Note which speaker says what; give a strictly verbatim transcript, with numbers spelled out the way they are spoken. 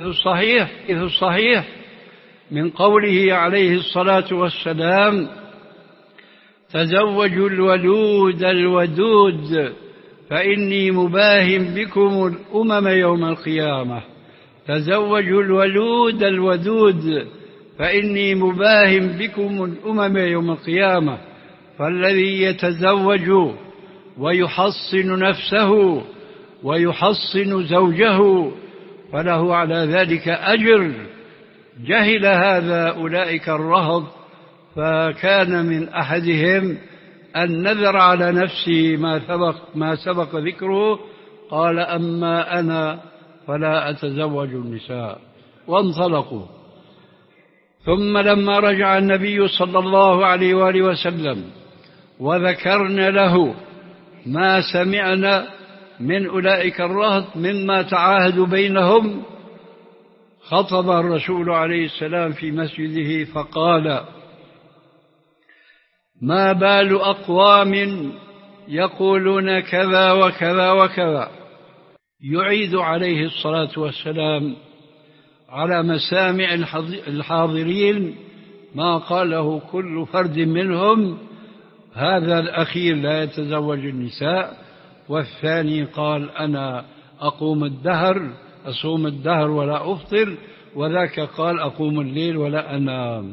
Speaker 1: الصحيح إذ الصحيح من قوله عليه الصلاة والسلام: تزوجوا الولود الودود فإني مباهم بكم الأمم يوم القيامة. تزوجوا الولود الودود فإني مباهم بكم الأمم يوم القيامة. فالذي يتزوج ويحصن نفسه ويحصن زوجه فله على ذلك أجر. جهل هذا أولئك الرهط، فكان من أحدهم النذر على نفسه ما سبق, ما سبق ذكره، قال: أما أنا فلا أتزوج النساء، وانطلقوا. ثم لما رجع النبي صلى الله عليه وآله وسلم وذكرنا له ما سمعنا من أولئك الرهط مما تعاهدوا بينهم، خطب الرسول عليه السلام في مسجده فقال: ما بال أقوام يقولون كذا وكذا وكذا. يعيد عليه الصلاة والسلام على مسامع الحاضرين ما قاله كل فرد منهم: هذا الأخير لا يتزوج النساء، والثاني قال: أنا أقوم الدهر أصوم الدهر ولا أفطر، وذاك قال: أقوم الليل ولا أنام.